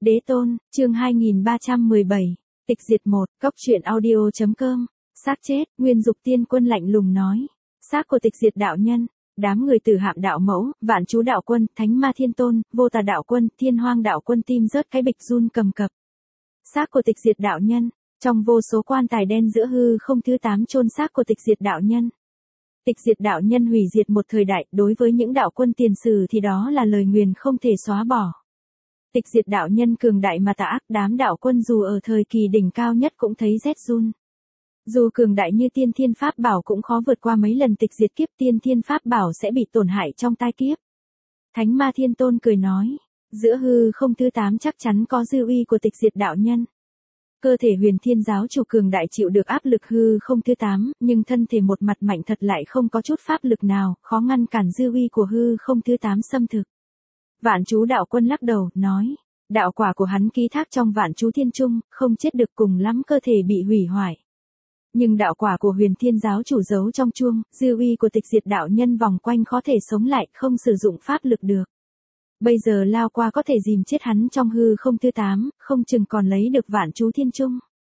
Đế tôn, chương 2317, tịch diệt 1, cốc truyện audio.com, xác chết, Nguyên Dục Tiên Quân lạnh lùng nói, xác của tịch diệt đạo nhân, đám người Tử Hạm đạo mẫu, Vạn Chú đạo quân, Thánh Ma Thiên Tôn, Vô Tà đạo quân, Thiên Hoang đạo quân tim rớt cái bịch run cầm cập. Xác của tịch diệt đạo nhân, trong vô số quan tài đen giữa hư không thứ 8 chôn xác của tịch diệt đạo nhân. Tịch diệt đạo nhân hủy diệt một thời đại, đối với những đạo quân tiền sử thì đó là lời nguyền không thể xóa bỏ. Tịch diệt đạo nhân cường đại mà tà ác, đám đạo quân dù ở thời kỳ đỉnh cao nhất cũng thấy rét run. Dù cường đại như tiên thiên pháp bảo cũng khó vượt qua mấy lần tịch diệt kiếp, tiên thiên pháp bảo sẽ bị tổn hại trong tai kiếp. Thánh Ma Thiên Tôn cười nói, giữa hư không thứ 8 chắc chắn có dư uy của tịch diệt đạo nhân. Cơ thể Huyền Thiên giáo chủ cường đại chịu được áp lực hư không thứ 8, nhưng thân thể một mặt mạnh thật lại không có chút pháp lực nào, khó ngăn cản dư uy của hư không thứ 8 xâm thực. Vạn Chú đạo quân lắc đầu, nói, đạo quả của hắn ký thác trong Vạn Chú Thiên Trung, không chết được, cùng lắm cơ thể bị hủy hoại. Nhưng đạo quả của Huyền Thiên giáo chủ giấu trong chuông, dư uy của tịch diệt đạo nhân vòng quanh có thể sống lại, không sử dụng pháp lực được. Bây giờ lao qua có thể dìm chết hắn trong hư không thứ 8, không chừng còn lấy được Vạn Chú Thiên Trung.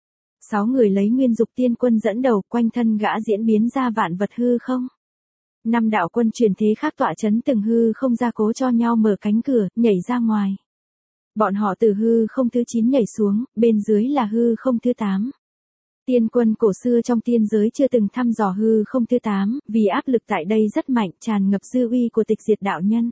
6 người lấy Nguyên Dục Tiên Quân dẫn đầu, quanh thân gã diễn biến ra vạn vật hư không. 5 đạo quân truyền thế khác tọa chấn từng hư không gia cố cho nhau mở cánh cửa, nhảy ra ngoài. Bọn họ từ hư không thứ 9 nhảy xuống, bên dưới là hư không thứ 8. Tiên quân cổ xưa trong tiên giới chưa từng thăm dò hư không thứ 8, vì áp lực tại đây rất mạnh, tràn ngập dư uy của tịch diệt đạo nhân.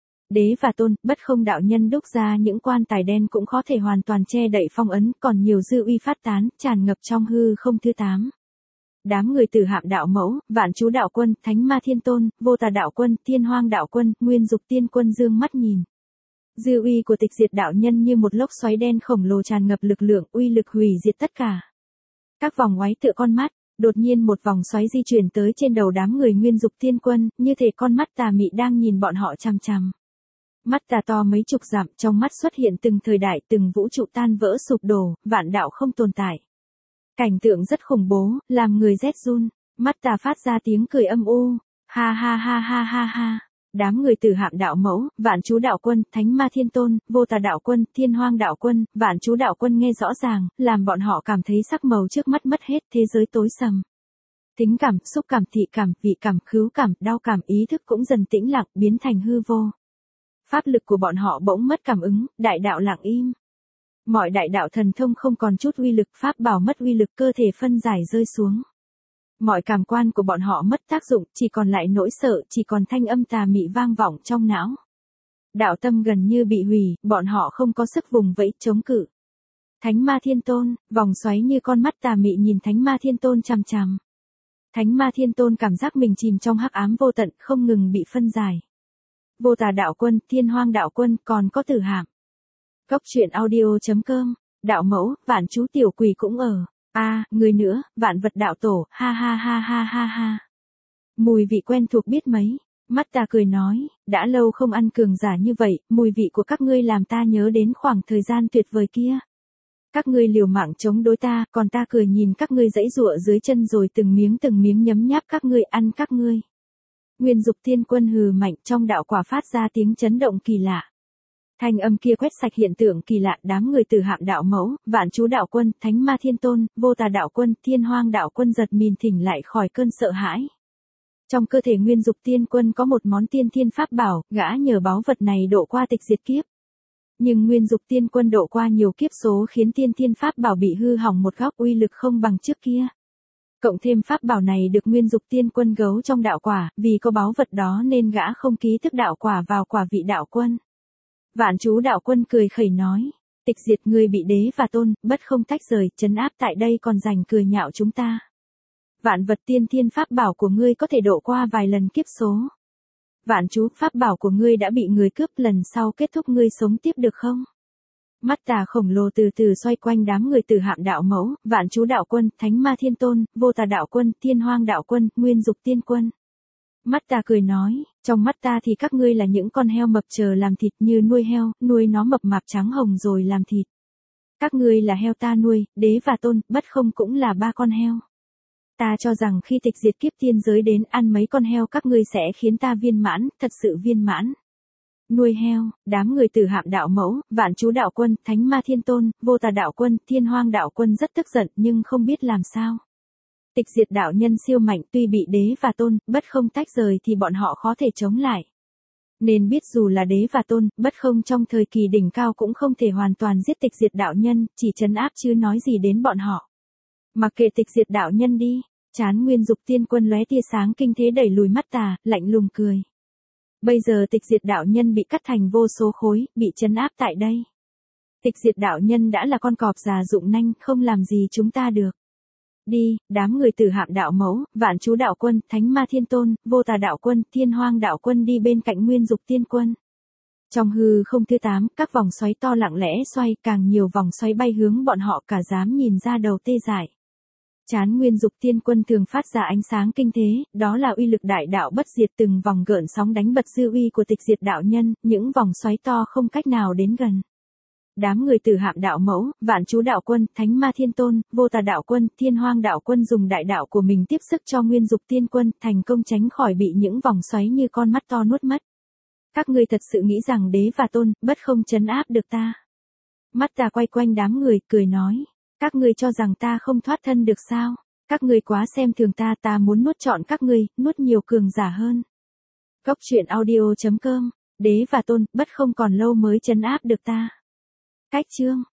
Đế và tôn, bất không đạo nhân đúc ra những quan tài đen cũng có thể hoàn toàn che đậy phong ấn, còn nhiều dư uy phát tán, tràn ngập trong hư không thứ 8. Đám người Tử Hạm đạo mẫu, Vạn Chú đạo quân, Thánh Ma Thiên Tôn, Vô Tà đạo quân, Thiên Hoang đạo quân, Nguyên Dục Tiên Quân dương mắt nhìn. Dư uy của tịch diệt đạo nhân như một lốc xoáy đen khổng lồ tràn ngập lực lượng, uy lực hủy diệt tất cả. Các vòng ngoáy tựa con mắt, đột nhiên một vòng xoáy di chuyển tới trên đầu đám người Nguyên Dục Tiên Quân, như thể con mắt tà mị đang nhìn bọn họ chằm chằm. Mắt tà to mấy chục dặm, trong mắt xuất hiện từng thời đại, từng vũ trụ tan vỡ sụp đổ, vạn đạo không tồn tại. Cảnh tượng rất khủng bố, làm người rét run. Mắt tà phát ra tiếng cười âm u, ha ha ha ha ha ha. Đám người Tử Hạm đạo mẫu, Vạn Chú đạo quân, Thánh Ma Thiên Tôn, Vô Tà đạo quân, Thiên Hoang đạo quân, Vạn Chú đạo quân nghe rõ ràng, làm bọn họ cảm thấy sắc màu trước mắt mất hết, thế giới tối sầm. Tính cảm, xúc cảm, thị cảm, vị cảm, khứu cảm, đau cảm, ý thức cũng dần tĩnh lặng, biến thành hư vô. Pháp lực của bọn họ bỗng mất cảm ứng, đại đạo lặng im. Mọi đại đạo thần thông không còn chút uy lực, pháp bảo mất uy lực, cơ thể phân giải rơi xuống. Mọi cảm quan của bọn họ mất tác dụng, chỉ còn lại nỗi sợ, chỉ còn thanh âm tà mị vang vọng trong não. Đạo tâm gần như bị hủy, bọn họ không có sức vùng vẫy, chống cự. Thánh Ma Thiên Tôn, vòng xoáy như con mắt tà mị nhìn Thánh Ma Thiên Tôn chằm chằm. Thánh Ma Thiên Tôn cảm giác mình chìm trong hắc ám vô tận, không ngừng bị phân giải. Vô Tà đạo quân, Thiên Hoang đạo quân, còn có Tử Hạm. Cốc truyện audio.com, đạo mẫu, Vạn Chú tiểu quỷ cũng ở. Người nữa, Vạn Vật đạo tổ, ha ha ha ha ha ha. Mùi vị quen thuộc biết mấy. Mắt tà cười nói, đã lâu không ăn cường giả như vậy, mùi vị của các ngươi làm ta nhớ đến khoảng thời gian tuyệt vời kia. Các ngươi liều mạng chống đối ta, còn ta cười nhìn các ngươi giãy giụa dưới chân rồi từng miếng nhấm nháp các ngươi, ăn các ngươi. Nguyên Dục Tiên Quân hừ mạnh, trong đạo quả phát ra tiếng chấn động kỳ lạ. Thanh âm kia quét sạch hiện tượng kỳ lạ, đám người Tử Hạm đạo mẫu, Vạn Chú đạo quân, Thánh Ma Thiên Tôn, Vô Tà đạo quân, Thiên Hoang đạo quân giật mình thỉnh lại khỏi cơn sợ hãi. Trong cơ thể Nguyên Dục Tiên Quân có một món tiên thiên pháp bảo, gã nhờ báu vật này độ qua tịch diệt kiếp. Nhưng Nguyên Dục Tiên Quân độ qua nhiều kiếp số khiến tiên thiên pháp bảo bị hư hỏng một góc, uy lực không bằng trước kia. Cộng thêm pháp bảo này được Nguyên Dục Tiên Quân giấu trong đạo quả, vì có báu vật đó nên gã không ký thức đạo quả vào quả vị đạo quân. Vạn Chú đạo quân cười khẩy nói, tịch diệt ngươi bị đế và tôn, bất không tách rời, trấn áp tại đây còn giành cười nhạo chúng ta. Vạn vật tiên thiên pháp bảo của ngươi có thể độ qua vài lần kiếp số. Vạn Chú, pháp bảo của ngươi đã bị người cướp, lần sau kết thúc ngươi sống tiếp được không? Mắt tà khổng lồ từ từ xoay quanh đám người Tử Hạm đạo mẫu, Vạn Chú đạo quân, Thánh Ma Thiên Tôn, Vô Tà đạo quân, Thiên Hoang đạo quân, Nguyên Dục Tiên Quân. Mắt tà cười nói, trong mắt ta thì các ngươi là những con heo mập chờ làm thịt, như nuôi heo, nuôi nó mập mạp trắng hồng rồi làm thịt. Các ngươi là heo ta nuôi, đế và tôn, bất không cũng là 3 con heo. Ta cho rằng khi tịch diệt kiếp tiên giới đến, ăn mấy con heo các ngươi sẽ khiến ta viên mãn, thật sự viên mãn. nuôi heo, đám người Tử Hạm đạo mẫu, Vạn Chú đạo quân, Thánh Ma Thiên Tôn, Vô Tà đạo quân, Thiên Hoang đạo quân rất tức giận nhưng không biết làm sao. Tịch diệt đạo nhân siêu mạnh, tuy bị đế và tôn, bất không tách rời thì bọn họ khó thể chống lại. Nên biết dù là đế và tôn, bất không trong thời kỳ đỉnh cao cũng không thể hoàn toàn giết tịch diệt đạo nhân, chỉ trấn áp chứ nói gì đến bọn họ. Mặc kệ tịch diệt đạo nhân đi, Chán Nguyên Dục Tiên Quân lóe tia sáng kinh thế đẩy lùi mắt tà, lạnh lùng cười. Bây giờ tịch diệt đạo nhân bị cắt thành vô số khối, bị trấn áp tại đây. Tịch diệt đạo nhân đã là con cọp già rụng nanh, không làm gì chúng ta được. Đi, đám người Tử Hạm đạo mẫu, Vạn Chú đạo quân, Thánh Ma Thiên Tôn, Vô Tà đạo quân, Thiên Hoang đạo quân đi bên cạnh Nguyên Dục Tiên Quân. Trong hư không thứ 8, các vòng xoáy to lặng lẽ xoay, càng nhiều vòng xoáy bay hướng bọn họ cả dám nhìn ra đầu tê dại. Chán Nguyên Dục Tiên Quân thường phát ra ánh sáng kinh thế, đó là uy lực đại đạo bất diệt, từng vòng gợn sóng đánh bật dư uy của tịch diệt đạo nhân, những vòng xoáy to không cách nào đến gần. Đám người Tử Hạm đạo mẫu, Vạn Chú đạo quân, Thánh Ma Thiên Tôn, Vô Tà đạo quân, Thiên Hoang đạo quân dùng đại đạo của mình tiếp sức cho Nguyên Dục Tiên Quân, thành công tránh khỏi bị những vòng xoáy như con mắt to nuốt mất. Các ngươi thật sự nghĩ rằng đế và tôn, bất không trấn áp được ta. Mắt ta quay quanh đám người, cười nói. Các ngươi cho rằng ta không thoát thân được sao? Các ngươi quá xem thường ta, ta muốn nuốt trọn các ngươi, nuốt nhiều cường giả hơn. Cốc truyện audio.com, đế và tôn, bất không còn lâu mới trấn áp được ta. Cách chương